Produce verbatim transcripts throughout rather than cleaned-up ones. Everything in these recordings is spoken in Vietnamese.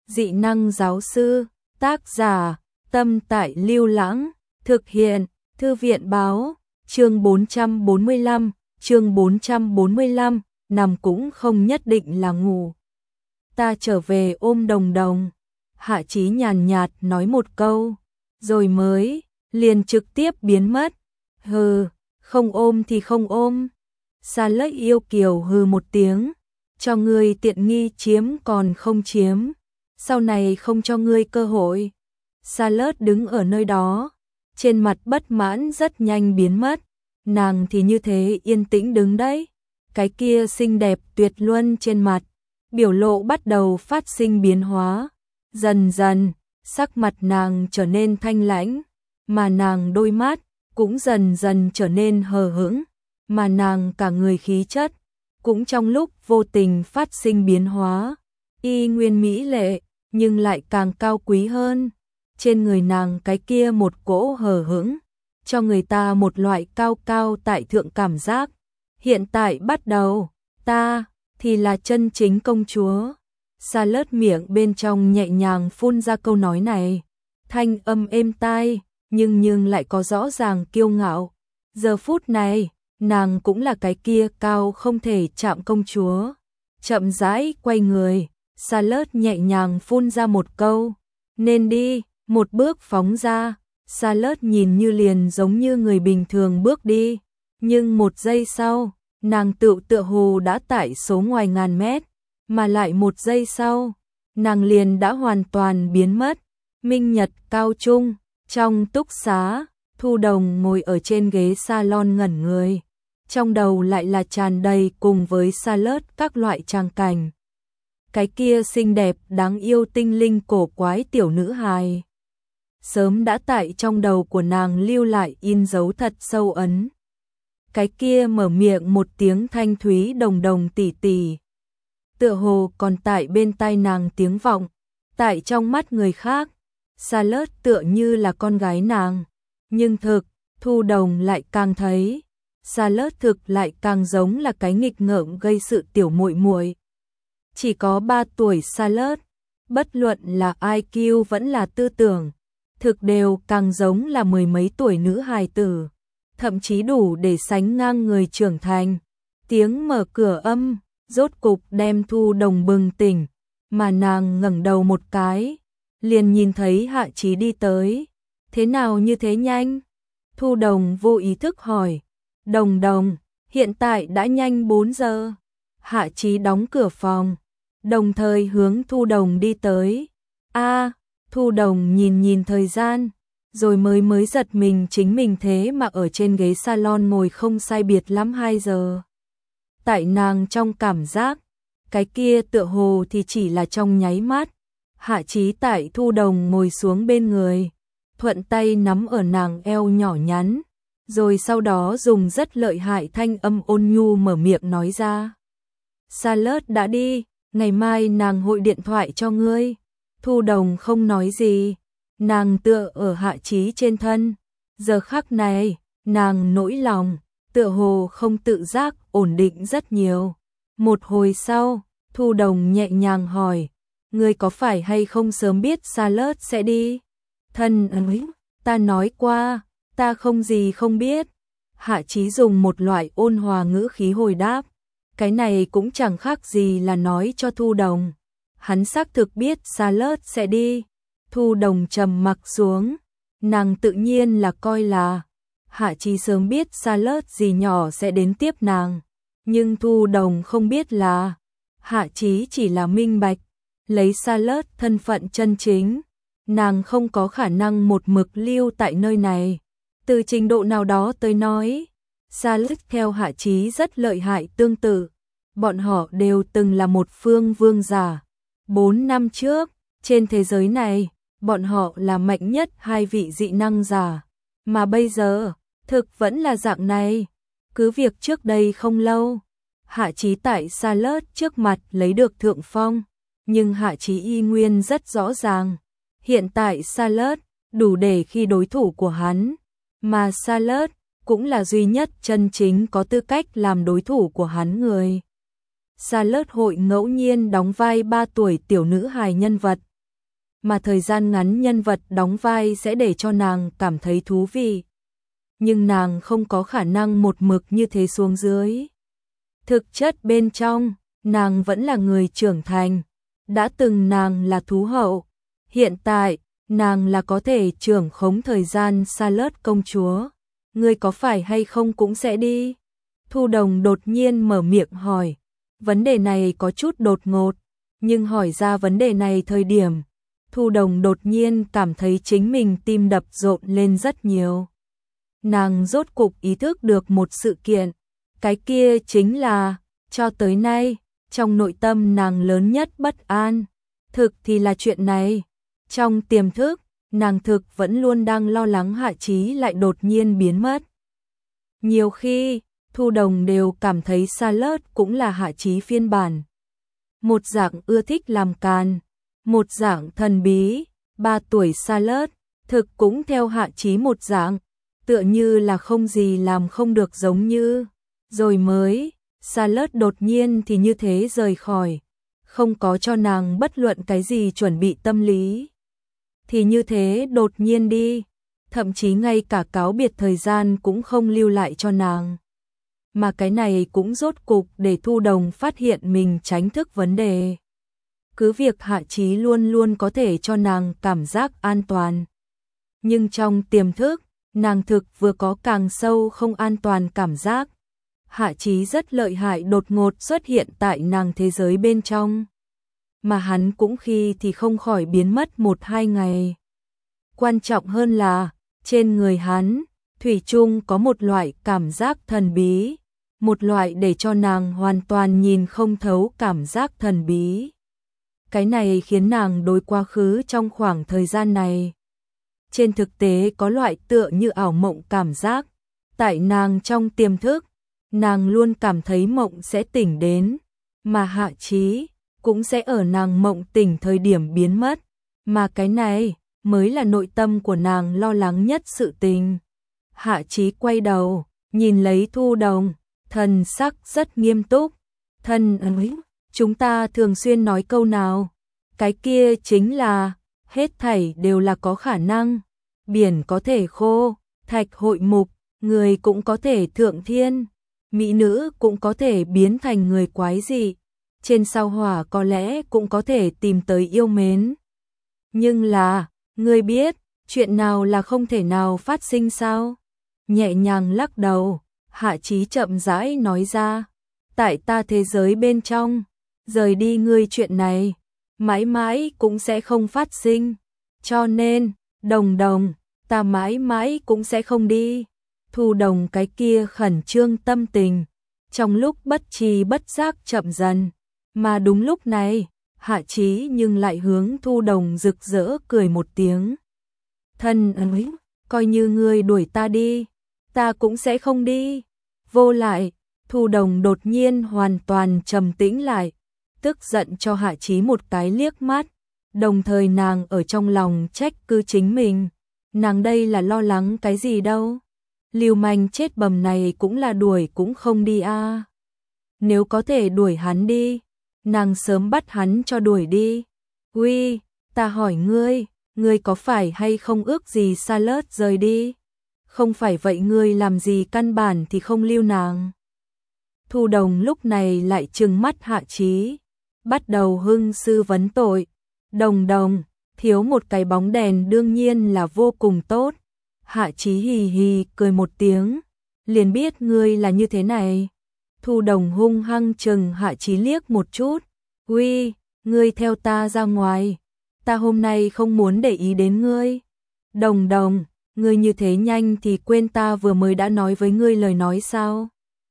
dị năng giáo sư, tác giả, Tâm Tại Lưu Lãng, thực hiện, Thư viện báo, chương bốn trăm bốn mươi lăm, chương bốn trăm bốn mươi lăm, nằm cũng không nhất định là ngủ. Ta trở về ôm Đồng Đồng. Hạ Chí nhàn nhạt nói một câu, rồi mới, liền trực tiếp biến mất. Hừ, không ôm thì không ôm. Sa Lất yêu kiều hừ một tiếng, cho ngươi tiện nghi chiếm còn không chiếm, sau này không cho ngươi cơ hội. Sa Lất đứng ở nơi đó, trên mặt bất mãn rất nhanh biến mất, nàng thì như thế yên tĩnh đứng đấy, cái kia xinh đẹp tuyệt luân trên mặt, biểu lộ bắt đầu phát sinh biến hóa, dần dần, sắc mặt nàng trở nên thanh lãnh, mà nàng đôi mắt cũng dần dần trở nên hờ hững, mà nàng cả người khí chất cũng trong lúc vô tình phát sinh biến hóa, y nguyên mỹ lệ, nhưng lại càng cao quý hơn. Trên người nàng cái kia một cỗ hờ hững, cho người ta một loại cao cao tại thượng cảm giác. Hiện tại bắt đầu, ta thì là chân chính công chúa. Sa Lất miệng bên trong nhẹ nhàng phun ra câu nói này, thanh âm êm tai, nhưng nhưng lại có rõ ràng kiêu ngạo. Giờ phút này, nàng cũng là cái kia cao không thể chạm công chúa. Chậm rãi quay người, Sa Lất nhẹ nhàng phun ra một câu, nên đi, một bước phóng ra. Sa Lất nhìn như liền giống như người bình thường bước đi, nhưng một giây sau, nàng tự tựa hồ đã tại số ngoài ngàn mét, mà lại một giây sau, nàng liền đã hoàn toàn biến mất. Minh Nhật cao trung, trong túc xá, Thu Đồng ngồi ở trên ghế salon ngẩn người, trong đầu lại là tràn đầy cùng với Sa Lất các loại trang cảnh. Cái kia xinh đẹp đáng yêu tinh linh cổ quái tiểu nữ hài, sớm đã tại trong đầu của nàng lưu lại in dấu thật sâu ấn. Cái kia mở miệng một tiếng thanh thúy Đồng Đồng tỷ tỷ, tựa hồ còn tại bên tai nàng tiếng vọng, tại trong mắt người khác, Sa Lất tựa như là con gái nàng, nhưng thực, Thu Đồng lại càng thấy, Sa Lất thực lại càng giống là cái nghịch ngợm gây sự tiểu muội muội. Chỉ có ba tuổi Sa Lất, bất luận là i kiu vẫn là tư tưởng, thực đều càng giống là mười mấy tuổi nữ hài tử, thậm chí đủ để sánh ngang người trưởng thành. Tiếng mở cửa âm, rốt cục đem Thu Đồng bừng tỉnh, mà nàng ngẩng đầu một cái, liền nhìn thấy Hạ Chí đi tới. Thế nào như thế nhanh? Thu Đồng vô ý thức hỏi. Đồng Đồng, hiện tại đã nhanh bốn giờ. Hạ Chí đóng cửa phòng, đồng thời hướng Thu Đồng đi tới. A, Thu Đồng nhìn nhìn thời gian, rồi mới mới giật mình chính mình thế mà ở trên ghế salon ngồi không sai biệt lắm hai giờ. Tại nàng trong cảm giác, cái kia tựa hồ thì chỉ là trong nháy mắt. Hạ Chí tại Thu Đồng ngồi xuống bên người, thuận tay nắm ở nàng eo nhỏ nhắn, rồi sau đó dùng rất lợi hại thanh âm ôn nhu mở miệng nói ra. Sa Lất đã đi, ngày mai nàng hội điện thoại cho ngươi. Thu Đồng không nói gì, nàng tựa ở Hạ Chí trên thân. Giờ khắc này, nàng nỗi lòng, tựa hồ không tự giác ổn định rất nhiều. Một hồi sau, Thu Đồng nhẹ nhàng hỏi, ngươi có phải hay không sớm biết Sa Lất sẽ đi? Thân ấy, ta nói qua, ta không gì không biết. Hạ Chí dùng một loại ôn hòa ngữ khí hồi đáp, cái này cũng chẳng khác gì là nói cho Thu Đồng. Hắn xác thực biết Sa Lất sẽ đi. Thu Đồng trầm mặc xuống, nàng tự nhiên là coi là Hạ Chí sớm biết Sa Lất gì nhỏ sẽ đến tiếp nàng, nhưng Thu Đồng không biết là Hạ Chí chỉ là minh bạch, lấy Sa Lất thân phận chân chính, nàng không có khả năng một mực lưu tại nơi này. Từ trình độ nào đó tới nói, Sa Lất theo Hạ Chí rất lợi hại tương tự, bọn họ đều từng là một phương vương giả. Bốn năm trước, trên thế giới này, bọn họ là mạnh nhất hai vị dị năng giả, mà bây giờ, thực vẫn là dạng này. Cứ việc trước đây không lâu, Hạ Chí tại Sa Lất trước mặt lấy được thượng phong, nhưng Hạ Chí y nguyên rất rõ ràng, hiện tại Sa Lất đủ để khi đối thủ của hắn, mà Sa Lất cũng là duy nhất chân chính có tư cách làm đối thủ của hắn người. Sa Lất hội ngẫu nhiên đóng vai ba tuổi tiểu nữ hài nhân vật, mà thời gian ngắn nhân vật đóng vai sẽ để cho nàng cảm thấy thú vị. Nhưng nàng không có khả năng một mực như thế xuống dưới. Thực chất bên trong, nàng vẫn là người trưởng thành. Đã từng nàng là thú hậu, hiện tại, nàng là có thể trưởng khống thời gian. Charlotte công chúa, ngươi có phải hay không cũng sẽ đi? Thu Đồng đột nhiên mở miệng hỏi. Vấn đề này có chút đột ngột, nhưng hỏi ra vấn đề này thời điểm, Thu Đồng đột nhiên cảm thấy chính mình tim đập rộn lên rất nhiều. Nàng rốt cục ý thức được một sự kiện, cái kia chính là, cho tới nay, trong nội tâm nàng lớn nhất bất an, thực thì là chuyện này. Trong tiềm thức, nàng thực vẫn luôn đang lo lắng Hạ Chí lại đột nhiên biến mất. Nhiều khi, Thu Đồng đều cảm thấy Charlotte cũng là Hạ Chí phiên bản. Một dạng ưa thích làm càn, một dạng thần bí, ba tuổi Charlotte, thực cũng theo Hạ Chí một dạng, tựa như là không gì làm không được giống như. Rồi mới, Charlotte đột nhiên thì như thế rời khỏi, không có cho nàng bất luận cái gì chuẩn bị tâm lý. Thì như thế đột nhiên đi, thậm chí ngay cả cáo biệt thời gian cũng không lưu lại cho nàng. Mà cái này cũng rốt cục để Thu Đồng phát hiện mình tránh thức vấn đề. Cứ việc Hạ Chí luôn luôn có thể cho nàng cảm giác an toàn. Nhưng trong tiềm thức, nàng thực vừa có càng sâu không an toàn cảm giác. Hạ Chí rất lợi hại đột ngột xuất hiện tại nàng thế giới bên trong. Mà hắn cũng khi thì không khỏi biến mất một hai ngày. Quan trọng hơn là, trên người hắn, thủy chung có một loại cảm giác thần bí. Một loại để cho nàng hoàn toàn nhìn không thấu cảm giác thần bí. Cái này khiến nàng đối quá khứ trong khoảng thời gian này. Trên thực tế có loại tựa như ảo mộng cảm giác. Tại nàng trong tiềm thức, nàng luôn cảm thấy mộng sẽ tỉnh đến. Mà Hạ Chí cũng sẽ ở nàng mộng tỉnh thời điểm biến mất. Mà cái này mới là nội tâm của nàng lo lắng nhất sự tình. Hạ Chí quay đầu, nhìn lấy Thu Đồng. Thần sắc rất nghiêm túc. Thần ấy, chúng ta thường xuyên nói câu nào? Cái kia chính là, hết thảy đều là có khả năng. Biển có thể khô, thạch hội mục, người cũng có thể thượng thiên. Mỹ nữ cũng có thể biến thành người quái dị. Trên sao hỏa có lẽ cũng có thể tìm tới yêu mến. Nhưng là, người biết, chuyện nào là không thể nào phát sinh sao? Nhẹ nhàng lắc đầu. Hạ Chí chậm rãi nói ra, tại ta thế giới bên trong, rời đi ngươi chuyện này, mãi mãi cũng sẽ không phát sinh. Cho nên, Đồng Đồng, ta mãi mãi cũng sẽ không đi. Thu Đồng cái kia khẩn trương tâm tình, trong lúc bất tri bất giác chậm dần. Mà đúng lúc này, Hạ Chí nhưng lại hướng Thu Đồng rực rỡ cười một tiếng. Thân ấy, coi như ngươi đuổi ta đi, ta cũng sẽ không đi. Vô lại, Thu Đồng đột nhiên hoàn toàn trầm tĩnh lại, tức giận cho Hạ Chí một cái liếc mắt, đồng thời nàng ở trong lòng trách cứ chính mình, nàng đây là lo lắng cái gì đâu, lưu manh chết bầm này cũng là đuổi cũng không đi a. À. Nếu có thể đuổi hắn đi, nàng sớm bắt hắn cho đuổi đi. Uy, ta hỏi ngươi, ngươi có phải hay không ước gì Charlotte rời đi? Không phải vậy ngươi làm gì căn bản thì không lưu nàng. Thu Đồng lúc này lại trừng mắt Hạ Chí, bắt đầu hưng sư vấn tội. Đồng Đồng, thiếu một cái bóng đèn đương nhiên là vô cùng tốt. Hạ Chí hì hì cười một tiếng, liền biết ngươi là như thế này. Thu Đồng hung hăng chừng Hạ Chí liếc một chút. Uy, ngươi theo ta ra ngoài, ta hôm nay không muốn để ý đến ngươi. Đồng Đồng, ngươi như thế nhanh thì quên ta vừa mới đã nói với ngươi lời nói sao?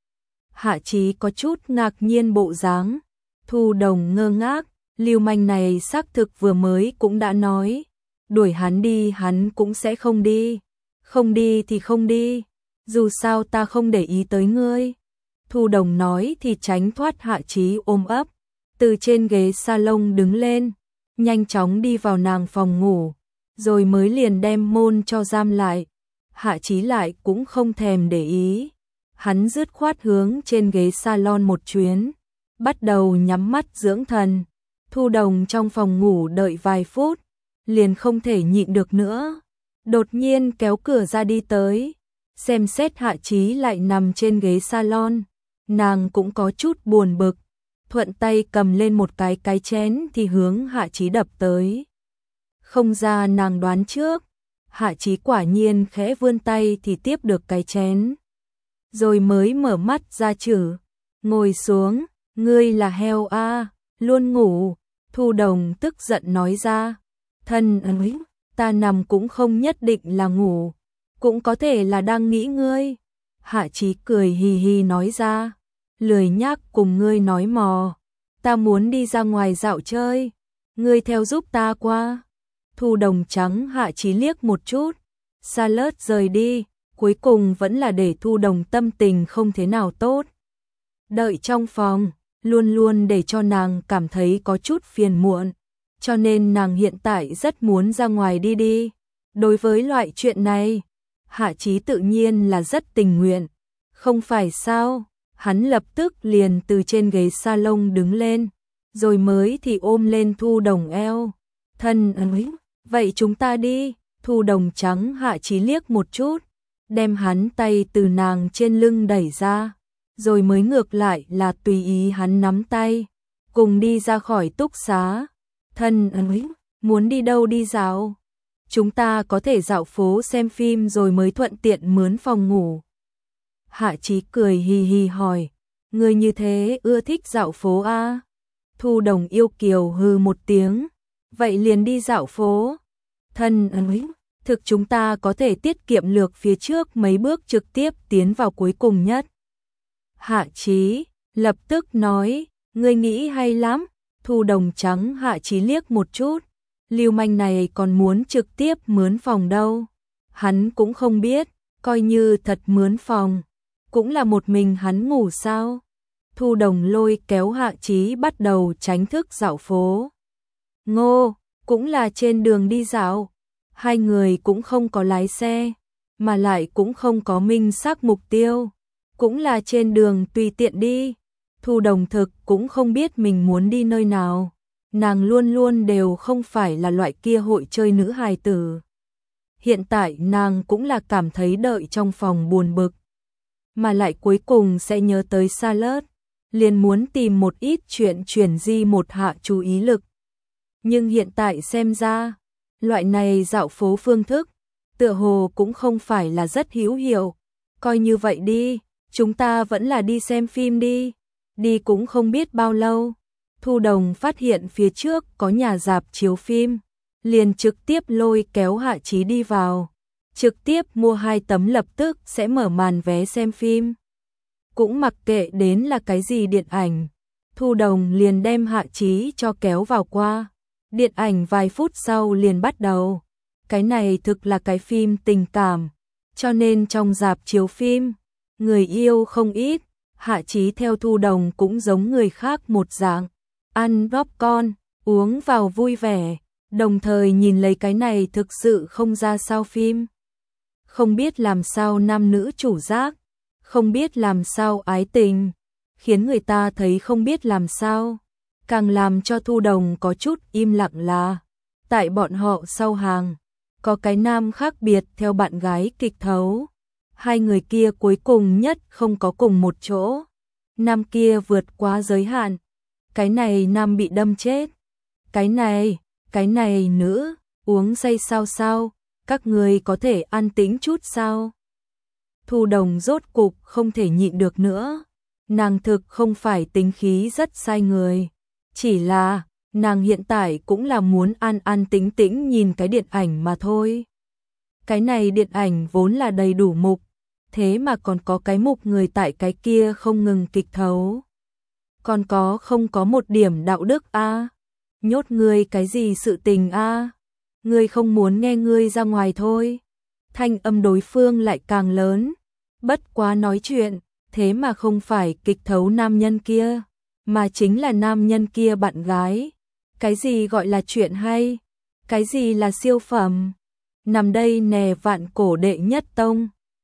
Hạ Chí có chút ngạc nhiên bộ dáng. Thu Đồng ngơ ngác, lưu manh này xác thực vừa mới cũng đã nói, đuổi hắn đi hắn cũng sẽ không đi, không đi thì không đi, dù sao ta không để ý tới ngươi. Thu Đồng nói thì tránh thoát Hạ Chí ôm ấp, từ trên ghế salon đứng lên, nhanh chóng đi vào nàng phòng ngủ, rồi mới liền đem môn cho giam lại. Hạ Chí lại cũng không thèm để ý, hắn dứt khoát hướng trên ghế salon một chuyến, bắt đầu nhắm mắt dưỡng thần. Thu Đồng trong phòng ngủ đợi vài phút, liền không thể nhịn được nữa. Đột nhiên kéo cửa ra đi tới, xem xét Hạ Chí lại nằm trên ghế salon, nàng cũng có chút buồn bực, thuận tay cầm lên một cái cái chén thì hướng Hạ Chí đập tới. Không ra nàng đoán trước, Hạ Chí quả nhiên khẽ vươn tay thì tiếp được cái chén, rồi mới mở mắt ra chử, ngồi xuống, ngươi là heo a, luôn ngủ. Thu Đồng tức giận nói ra, thân ơi, ta nằm cũng không nhất định là ngủ, cũng có thể là đang nghĩ ngươi. Hạ Chí cười hì hì nói ra, lười nhác cùng ngươi nói mò, ta muốn đi ra ngoài dạo chơi, ngươi theo giúp ta qua. Thu Đồng trắng Hạ Chí liếc một chút, xa lướt rời đi, cuối cùng vẫn là để Thu Đồng tâm tình không thế nào tốt. Đợi trong phòng, luôn luôn để cho nàng cảm thấy có chút phiền muộn, cho nên nàng hiện tại rất muốn ra ngoài đi đi. Đối với loại chuyện này, Hạ Chí tự nhiên là rất tình nguyện, không phải sao? Hắn lập tức liền từ trên ghế salon đứng lên, rồi mới thì ôm lên Thu Đồng eo. Thân ơi, vậy chúng ta đi. Thu Đồng trắng Hạ Chí liếc một chút, đem hắn tay từ nàng trên lưng đẩy ra, rồi mới ngược lại là tùy ý hắn nắm tay, cùng đi ra khỏi túc xá. Thân ơi, muốn đi đâu đi dạo? Chúng ta có thể dạo phố xem phim rồi mới thuận tiện mướn phòng ngủ. Hạ Chí cười hì hì hỏi, người như thế ưa thích dạo phố à? Thu Đồng yêu kiều hừ một tiếng, vậy liền đi dạo phố. Thân ơi, thực chúng ta có thể tiết kiệm lược phía trước mấy bước trực tiếp tiến vào cuối cùng nhất. Hạ Chí lập tức nói, ngươi nghĩ hay lắm. Thu Đồng trắng Hạ Chí liếc một chút, lưu manh này còn muốn trực tiếp mướn phòng đâu. Hắn cũng không biết, coi như thật mướn phòng, cũng là một mình hắn ngủ sao. Thu Đồng lôi kéo Hạ Chí bắt đầu tránh thức dạo phố. Ngô, cũng là trên đường đi dạo, hai người cũng không có lái xe, mà lại cũng không có minh xác mục tiêu, cũng là trên đường tùy tiện đi. Thu Đồng thực cũng không biết mình muốn đi nơi nào, nàng luôn luôn đều không phải là loại kia hội chơi nữ hài tử. Hiện tại nàng cũng là cảm thấy đợi trong phòng buồn bực, mà lại cuối cùng sẽ nhớ tới Salad, liền muốn tìm một ít chuyện chuyển di một hạ chú ý lực. Nhưng hiện tại xem ra, loại này dạo phố phương thức, tựa hồ cũng không phải là rất hữu hiệu. Coi như vậy đi, chúng ta vẫn là đi xem phim đi. Đi cũng không biết bao lâu, Thu Đồng phát hiện phía trước có nhà rạp chiếu phim, liền trực tiếp lôi kéo Hạ Chí đi vào, trực tiếp mua hai tấm lập tức sẽ mở màn vé xem phim. Cũng mặc kệ đến là cái gì điện ảnh, Thu Đồng liền đem Hạ Chí cho kéo vào qua. Điện ảnh vài phút sau liền bắt đầu. Cái này thực là cái phim tình cảm, cho nên trong rạp chiếu phim, người yêu không ít. Hạ Chí theo Thu Đồng cũng giống người khác một dạng, ăn popcorn, uống vào vui vẻ, đồng thời nhìn lấy cái này thực sự không ra sao phim. Không biết làm sao nam nữ chủ giác, không biết làm sao ái tình, khiến người ta thấy không biết làm sao. Càng làm cho Thu Đồng có chút im lặng là, tại bọn họ sau hàng, có cái nam khác biệt theo bạn gái kịch thấu. Hai người kia cuối cùng nhất không có cùng một chỗ. Nam kia vượt quá giới hạn. Cái này nam bị đâm chết. Cái này, cái này nữ, uống say sao sao, các người có thể an tĩnh chút sao? Thu Đồng rốt cục không thể nhịn được nữa. Nàng thực không phải tính khí rất sai người. Chỉ là, nàng hiện tại cũng là muốn an an tĩnh tĩnh nhìn cái điện ảnh mà thôi. Cái này điện ảnh vốn là đầy đủ mục, thế mà còn có cái mục người tại cái kia không ngừng kịch thấu. Còn có không có một điểm đạo đức a? À? Nhốt ngươi cái gì sự tình a? À? Ngươi không muốn nghe ngươi ra ngoài thôi. Thanh âm đối phương lại càng lớn, bất quá nói chuyện, thế mà không phải kịch thấu nam nhân kia, mà chính là nam nhân kia bạn gái. Cái gì gọi là chuyện hay? Cái gì là siêu phẩm? Nằm đây nè vạn cổ đệ nhất tông.